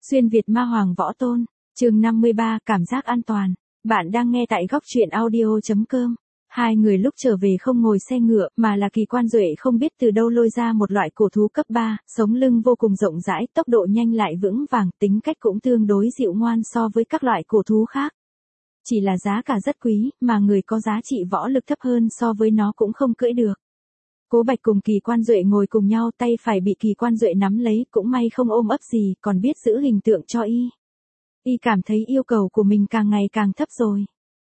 Xuyên Việt Ma Hoàng Võ Tôn, chương 53, cảm giác an toàn. Bạn đang nghe tại góc truyện audio.com. Hai người lúc trở về không ngồi xe ngựa, mà là Kỳ Quan Duệ không biết từ đâu lôi ra một loại cổ thú cấp 3, sống lưng vô cùng rộng rãi, tốc độ nhanh lại vững vàng, tính cách cũng tương đối dịu ngoan so với các loại cổ thú khác. Chỉ là giá cả rất quý, mà người có giá trị võ lực thấp hơn so với nó cũng không cưỡi được. Cố Bạch cùng Kỳ Quan Duệ ngồi cùng nhau, tay phải bị Kỳ Quan Duệ nắm lấy, cũng may không ôm ấp gì, còn biết giữ hình tượng cho y. Y cảm thấy yêu cầu của mình càng ngày càng thấp rồi.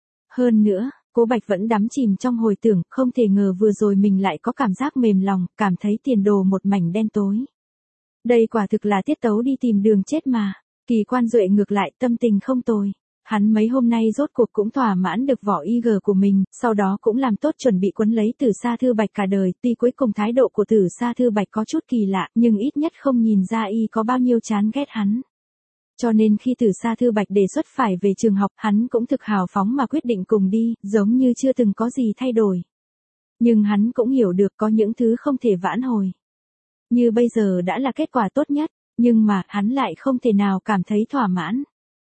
Hơn nữa, Cố Bạch vẫn đắm chìm trong hồi tưởng, không thể ngờ vừa rồi mình lại có cảm giác mềm lòng, cảm thấy tiền đồ một mảnh đen tối. Đây quả thực là tiết tấu đi tìm đường chết mà. Kỳ Quan Duệ ngược lại tâm tình không tồi. Hắn mấy hôm nay rốt cuộc cũng thỏa mãn được vỏ IG của mình, sau đó cũng làm tốt chuẩn bị quấn lấy Tử Sa Thư Bạch cả đời, tuy cuối cùng thái độ của Tử Sa Thư Bạch có chút kỳ lạ, nhưng ít nhất không nhìn ra y có bao nhiêu chán ghét hắn. Cho nên khi Tử Sa Thư Bạch đề xuất phải về trường học, hắn cũng thực hào phóng mà quyết định cùng đi, giống như chưa từng có gì thay đổi. Nhưng hắn cũng hiểu được có những thứ không thể vãn hồi. Như bây giờ đã là kết quả tốt nhất, nhưng mà hắn lại không thể nào cảm thấy thỏa mãn.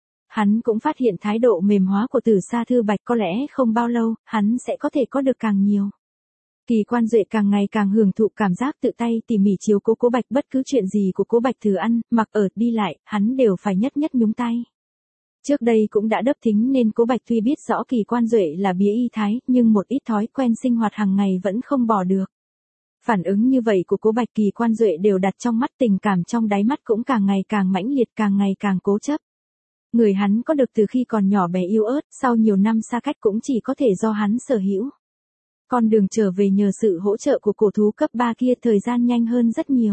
Hắn cũng phát hiện thái độ mềm hóa của Tử Sa Thư Bạch có lẽ không bao lâu, hắn sẽ có thể có được càng nhiều. Kỳ Quan Duệ càng ngày càng hưởng thụ cảm giác tự tay tỉ mỉ chiếu cố Cố Bạch, bất cứ chuyện gì của Cố Bạch thử ăn, mặc ở, đi lại, hắn đều phải nhất nhất nhúng tay. Trước đây cũng đã đớp thính nên Cố Bạch tuy biết rõ Kỳ Quan Duệ là bía y thái, nhưng một ít thói quen sinh hoạt hàng ngày vẫn không bỏ được. Phản ứng như vậy của Cố Bạch Kỳ Quan Duệ đều đặt trong mắt, tình cảm trong đáy mắt cũng càng ngày càng mãnh liệt, càng ngày càng cố chấp. Người hắn có được từ khi còn nhỏ bé yếu ớt, sau nhiều năm xa cách cũng chỉ có thể do hắn sở hữu. Con đường trở về nhờ sự hỗ trợ của cổ thú cấp 3 kia thời gian nhanh hơn rất nhiều.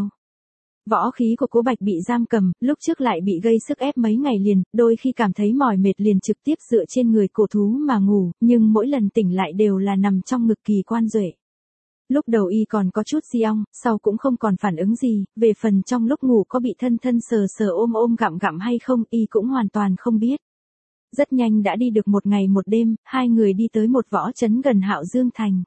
Võ khí của Cố Bạch bị giam cầm, lúc trước lại bị gây sức ép mấy ngày liền, đôi khi cảm thấy mỏi mệt liền trực tiếp dựa trên người cổ thú mà ngủ, nhưng mỗi lần tỉnh lại đều là nằm trong ngực Kỳ Quan Duệ. Lúc đầu y còn có chút di ong, sau cũng không còn phản ứng gì, về phần trong lúc ngủ có bị thân thân sờ sờ ôm ôm gặm gặm hay không, y cũng hoàn toàn không biết. Rất nhanh đã đi được một ngày một đêm, hai người đi tới một võ trấn gần Hạo Dương Thành.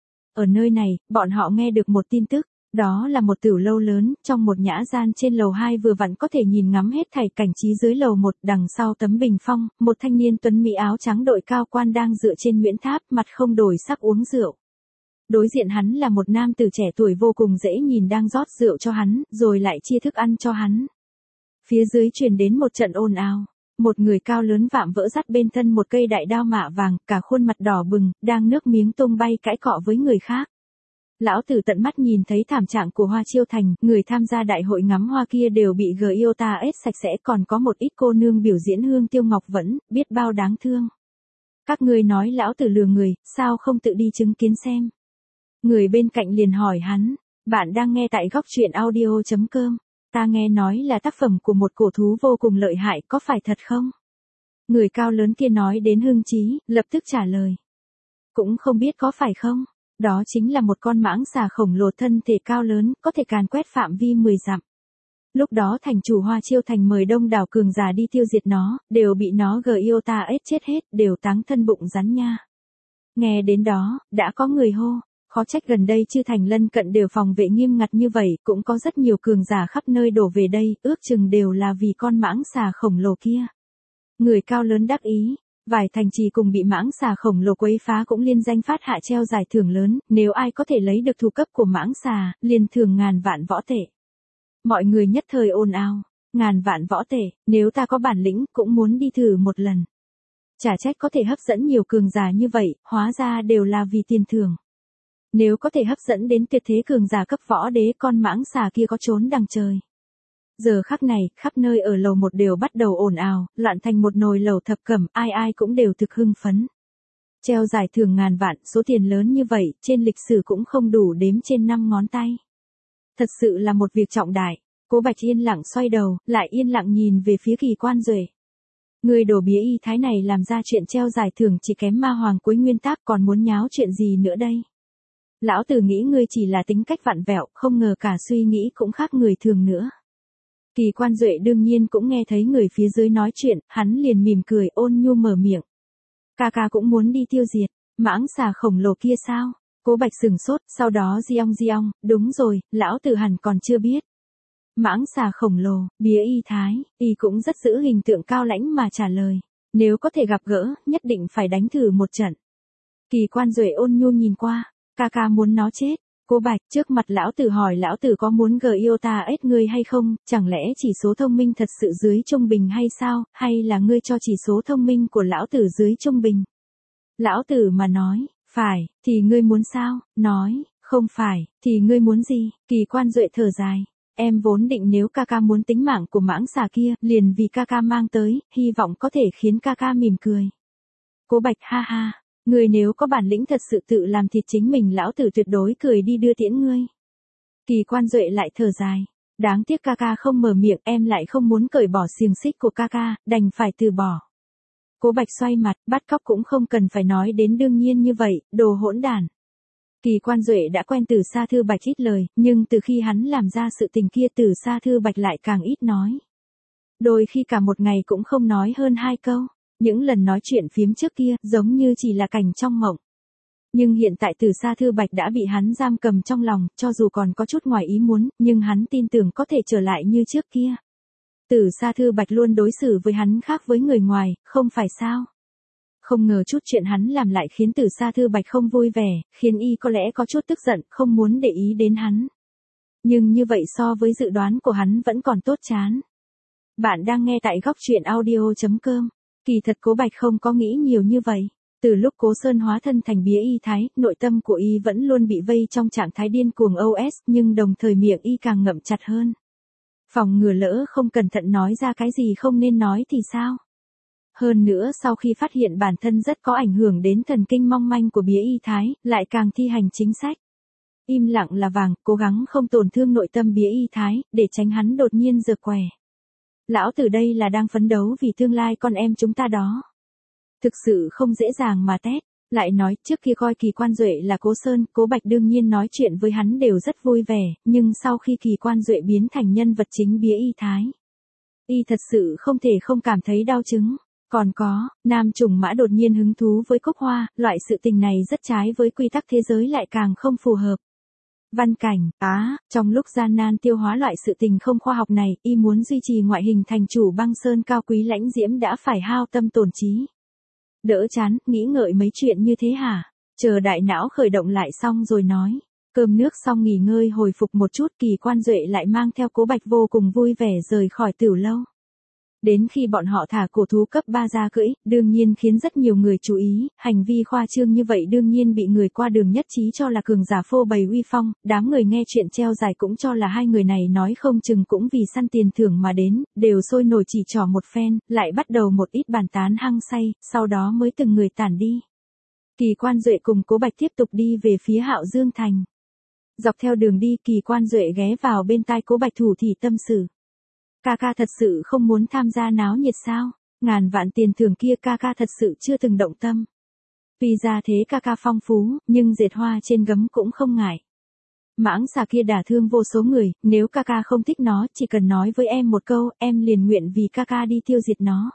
Ở nơi này, bọn họ nghe được một tin tức, đó là một tiểu lâu lớn, trong một nhã gian trên lầu 2 vừa vặn có thể nhìn ngắm hết thảy cảnh trí dưới lầu 1, đằng sau tấm bình phong, một thanh niên tuấn mỹ áo trắng đội cao quan đang dựa trên Nguyễn Tháp, mặt không đổi sắc uống rượu. Đối diện hắn là một nam tử trẻ tuổi vô cùng dễ nhìn đang rót rượu cho hắn, rồi lại chia thức ăn cho hắn. Phía dưới truyền đến một trận ồn ào. Một người cao lớn vạm vỡ dắt bên thân một cây đại đao mạ vàng, cả khuôn mặt đỏ bừng, đang nước miếng tung bay cãi cọ với người khác. Lão tử tận mắt nhìn thấy thảm trạng của Hoa Chiêu Thành, người tham gia đại hội ngắm hoa kia đều bị Giota ết sạch sẽ, còn có một ít cô nương biểu diễn hương tiêu ngọc vẫn, biết bao đáng thương. Các ngươi nói lão tử lừa người, sao không tự đi chứng kiến xem? Người bên cạnh liền hỏi hắn, bạn đang nghe tại góc truyện audio.com. Ta nghe nói là tác phẩm của một cổ thú vô cùng lợi hại, có phải thật không? Người cao lớn kia nói đến hưng chí, lập tức trả lời. Cũng không biết có phải không? Đó chính là một con mãng xà khổng lồ thân thể cao lớn, có thể càn quét phạm vi 10 dặm. Lúc đó thành chủ Hoa Chiêu Thành mời đông đảo cường giả đi tiêu diệt nó, đều bị nó Giota ết chết hết, đều táng thân bụng rắn nha. Nghe đến đó, đã có người hô. Khó trách gần đây Chư Thành lân cận đều phòng vệ nghiêm ngặt như vậy, cũng có rất nhiều cường giả khắp nơi đổ về đây, ước chừng đều là vì con mãng xà khổng lồ kia. Người cao lớn đắc ý, vài thành trì cùng bị mãng xà khổng lồ quấy phá cũng liên danh phát hạ treo giải thưởng lớn, nếu ai có thể lấy được thủ cấp của mãng xà, liền thưởng 1000 vạn võ tệ. Mọi người nhất thời ồn ào, 1000 vạn võ tệ, nếu ta có bản lĩnh cũng muốn đi thử một lần. Chả trách có thể hấp dẫn nhiều cường giả như vậy, hóa ra đều là vì tiền thưởng. Nếu có thể hấp dẫn đến tuyệt thế cường giả cấp võ đế, con mãng xà kia có trốn đằng trời. Giờ khắc này, khắp nơi ở lầu 1 đều bắt đầu ồn ào, loạn thành một nồi lẩu thập cẩm, ai ai cũng đều thực hưng phấn. Treo giải thưởng 1000 vạn, số tiền lớn như vậy, trên lịch sử cũng không đủ đếm trên 5 ngón tay. Thật sự là một việc trọng đại. Cố Bạch yên lặng xoay đầu, lại yên lặng nhìn về phía Kỳ Quan Duệ. Người đổ bía y thái này làm ra chuyện treo giải thưởng chỉ kém ma hoàng cuối nguyên tắc, còn muốn nháo chuyện gì nữa đây? Lão tử nghĩ ngươi chỉ là tính cách vặn vẹo, không ngờ cả suy nghĩ cũng khác người thường nữa. Kỳ Quan Duệ đương nhiên cũng nghe thấy người phía dưới nói chuyện, hắn liền mỉm cười ôn nhu mở miệng. Ca ca cũng muốn đi tiêu diệt, mãng xà khổng lồ kia sao? Cố Bạch sừng sốt, sau đó di ong, đúng rồi, lão tử hẳn còn chưa biết. Mãng xà khổng lồ, bía y thái, y cũng rất giữ hình tượng cao lãnh mà trả lời. Nếu có thể gặp gỡ, nhất định phải đánh thử một trận. Kỳ Quan Duệ ôn nhu nhìn qua, ca ca muốn nó chết. Cô Bạch trước mặt lão tử hỏi lão tử có muốn Iota ết ngươi hay không, chẳng lẽ chỉ số thông minh thật sự dưới trung bình hay sao, hay là ngươi cho chỉ số thông minh của lão tử dưới trung bình? Lão tử mà nói, phải, thì ngươi muốn sao, nói, không phải, thì ngươi muốn gì? Kỳ Quan Duệ thở dài, em vốn định nếu ca ca muốn tính mạng của mãng xà kia, liền vì ca ca mang tới, hy vọng có thể khiến ca ca mỉm cười. Cô Bạch ha ha. Ngươi nếu có bản lĩnh thật sự tự làm thịt chính mình lão tử tuyệt đối cười đi đưa tiễn ngươi. Kỳ Quan Duệ lại thở dài. Đáng tiếc ca ca không mở miệng, em lại không muốn cởi bỏ xiềng xích của ca ca, đành phải từ bỏ. Cố Bạch xoay mặt, bắt cóc cũng không cần phải nói đến đương nhiên như vậy, đồ hỗn đản. Kỳ Quan Duệ đã quen Từ Sa Thư Bạch ít lời, nhưng từ khi hắn làm ra sự tình kia Từ Sa Thư Bạch lại càng ít nói. Đôi khi cả một ngày cũng không nói hơn 2 câu. Những lần nói chuyện phiếm trước kia giống như chỉ là cảnh trong mộng. Nhưng hiện tại Từ Sa Thư Bạch đã bị hắn giam cầm trong lòng, cho dù còn có chút ngoài ý muốn, nhưng hắn tin tưởng có thể trở lại như trước kia. Từ Sa Thư Bạch luôn đối xử với hắn khác với người ngoài, không phải sao? Không ngờ chút chuyện hắn làm lại khiến Từ Sa Thư Bạch không vui vẻ, khiến y có lẽ có chút tức giận, không muốn để ý đến hắn. Nhưng như vậy so với dự đoán của hắn vẫn còn tốt chán. Bạn đang nghe tại góc truyện audio.com. Kỳ thật Cố Bạch không có nghĩ nhiều như vậy. Từ lúc Cố Sơn hóa thân thành bía y thái, nội tâm của y vẫn luôn bị vây trong trạng thái điên cuồng OS, nhưng đồng thời miệng y càng ngậm chặt hơn. Phòng ngừa lỡ không cẩn thận nói ra cái gì không nên nói thì sao? Hơn nữa sau khi phát hiện bản thân rất có ảnh hưởng đến thần kinh mong manh của bía y thái, lại càng thi hành chính sách. Im lặng là vàng, cố gắng không tổn thương nội tâm bía y thái, để tránh hắn đột nhiên giật quẻ. Lão tử đây là đang phấn đấu vì tương lai con em chúng ta đó. Thực sự không dễ dàng mà tét. Lại nói trước kia coi Kỳ Quan Duệ là Cố Sơn, Cố Bạch đương nhiên nói chuyện với hắn đều rất vui vẻ, nhưng sau khi Kỳ Quan Duệ biến thành nhân vật chính bía y thái, y thật sự không thể không cảm thấy đau chứng. Còn có, Nam Trùng Mã đột nhiên hứng thú với Cúc Hoa, loại sự tình này rất trái với quy tắc thế giới lại càng không phù hợp. Văn Cảnh, trong lúc gian nan tiêu hóa loại sự tình không khoa học này, y muốn duy trì ngoại hình thành chủ băng sơn cao quý lãnh diễm đã phải hao tâm tổn trí. Đỡ chán, nghĩ ngợi mấy chuyện như thế hả? Chờ đại não khởi động lại xong rồi nói. Cơm nước xong nghỉ ngơi hồi phục một chút, Kỳ Quan Duệ lại mang theo Cố Bạch vô cùng vui vẻ rời khỏi Tửu Lâu. Đến khi bọn họ thả cổ thú cấp 3 ra cưỡi, đương nhiên khiến rất nhiều người chú ý, hành vi khoa trương như vậy đương nhiên bị người qua đường nhất trí cho là cường giả phô bày uy phong, đám người nghe chuyện treo dài cũng cho là hai người này nói không chừng cũng vì săn tiền thưởng mà đến, đều sôi nổi chỉ trỏ một phen, lại bắt đầu một ít bàn tán hăng say, sau đó mới từng người tản đi. Kỳ Quan Duệ cùng Cố Bạch tiếp tục đi về phía Hạo Dương Thành. Dọc theo đường đi Kỳ Quan Duệ ghé vào bên tai Cố Bạch thủ thỉ tâm sự. Ca ca thật sự không muốn tham gia náo nhiệt sao? Ngàn vạn tiền thưởng kia ca ca thật sự chưa từng động tâm. Vì ra thế ca ca phong phú, nhưng dệt hoa trên gấm cũng không ngại. Mãng xà kia đả thương vô số người, nếu ca ca không thích nó, chỉ cần nói với em một câu, em liền nguyện vì ca ca đi tiêu diệt nó.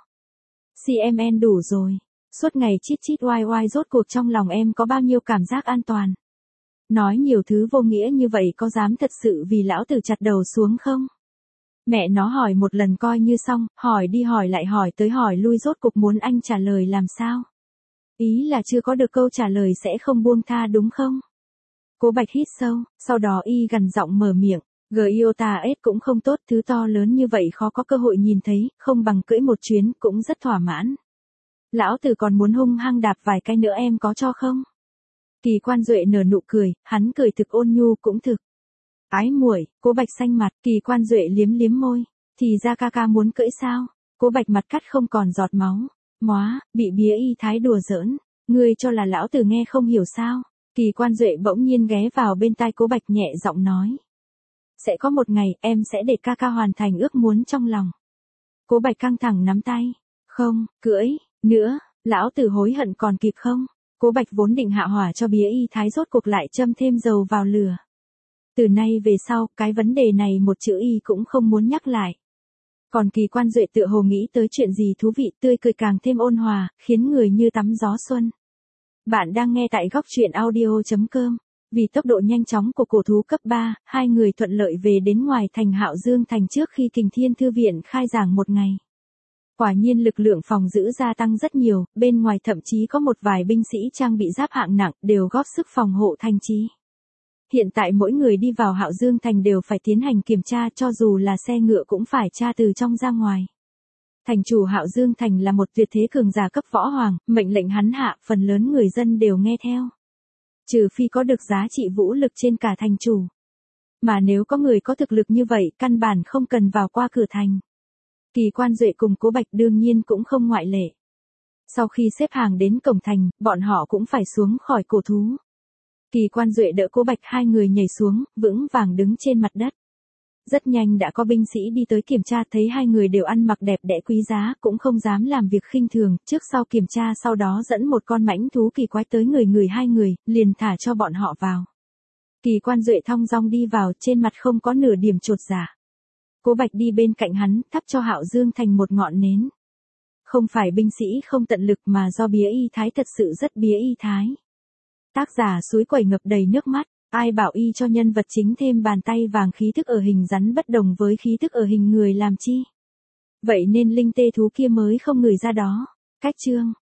CMN đủ rồi. Suốt ngày chít chít oai oai rốt cuộc trong lòng em có bao nhiêu cảm giác an toàn. Nói nhiều thứ vô nghĩa như vậy có dám thật sự vì lão tử chặt đầu xuống không? Mẹ nó hỏi một lần coi như xong, hỏi đi hỏi lại hỏi tới hỏi lui rốt cục muốn anh trả lời làm sao? Ý là chưa có được câu trả lời sẽ không buông tha đúng không? Cố Bạch hít sâu, sau đó y gần giọng mở miệng, Iota S cũng không tốt, thứ to lớn như vậy khó có cơ hội nhìn thấy, không bằng cưỡi một chuyến, cũng rất thỏa mãn. Lão tử còn muốn hung hăng đạp vài cái nữa em có cho không? Kỳ Quan Duệ nở nụ cười, hắn cười thực ôn nhu cũng thực. Ái muội, Cố Bạch xanh mặt, Kỳ Quan Duệ liếm liếm môi, thì ra ca ca muốn cưỡi sao? Cố Bạch mặt cắt không còn giọt máu. Móa, bị bía y thái đùa giỡn, ngươi cho là lão tử nghe không hiểu sao? Kỳ Quan Duệ bỗng nhiên ghé vào bên tai Cố Bạch nhẹ giọng nói. Sẽ có một ngày, em sẽ để ca ca hoàn thành ước muốn trong lòng. Cố Bạch căng thẳng nắm tay. Không, cưỡi, nữa, lão tử hối hận còn kịp không? Cố Bạch vốn định hạ hỏa cho bía y thái rốt cuộc lại châm thêm dầu vào lửa. Từ nay về sau, cái vấn đề này một chữ y cũng không muốn nhắc lại. Còn Kỳ Quan Duệ tựa hồ nghĩ tới chuyện gì thú vị, tươi cười càng thêm ôn hòa, khiến người như tắm gió xuân. Bạn đang nghe tại góc truyện audio.com. Vì tốc độ nhanh chóng của cổ thú cấp 3, hai người thuận lợi về đến ngoài thành Hạo Dương thành trước khi Kình Thiên Thư viện khai giảng một ngày. Quả nhiên lực lượng phòng giữ gia tăng rất nhiều, bên ngoài thậm chí có một vài binh sĩ trang bị giáp hạng nặng đều góp sức phòng hộ thành trì. Hiện tại mỗi người đi vào Hạo Dương thành đều phải tiến hành kiểm tra, cho dù là xe ngựa cũng phải tra từ trong ra ngoài. Thành chủ Hạo Dương thành là một tuyệt thế cường giả cấp võ hoàng, mệnh lệnh hắn hạ, phần lớn người dân đều nghe theo. Trừ phi có được giá trị vũ lực trên cả thành chủ. Mà nếu có người có thực lực như vậy, căn bản không cần vào qua cửa thành. Kỳ Quan Duệ cùng Cố Bạch đương nhiên cũng không ngoại lệ. Sau khi xếp hàng đến cổng thành, bọn họ cũng phải xuống khỏi cổ thú. Kỳ Quan Duệ đỡ Cố Bạch, hai người nhảy xuống, vững vàng đứng trên mặt đất. Rất nhanh đã có binh sĩ đi tới kiểm tra, thấy hai người đều ăn mặc đẹp đẽ quý giá, cũng không dám làm việc khinh thường, trước sau kiểm tra, sau đó dẫn một con mãnh thú kỳ quái tới người hai người, liền thả cho bọn họ vào. Kỳ Quan Duệ thong dong đi vào, trên mặt không có nửa điểm chột dạ. Cố Bạch đi bên cạnh hắn, thắp cho Hạo Dương thành một ngọn nến. Không phải binh sĩ không tận lực mà do bía y thái thật sự rất bía y thái. Tác giả suối quẩy ngập đầy nước mắt, ai bảo y cho nhân vật chính thêm bàn tay vàng, khí thức ở hình rắn bất đồng với khí thức ở hình người làm chi. Vậy nên linh tê thú kia mới không ngửi ra đó. Cách chương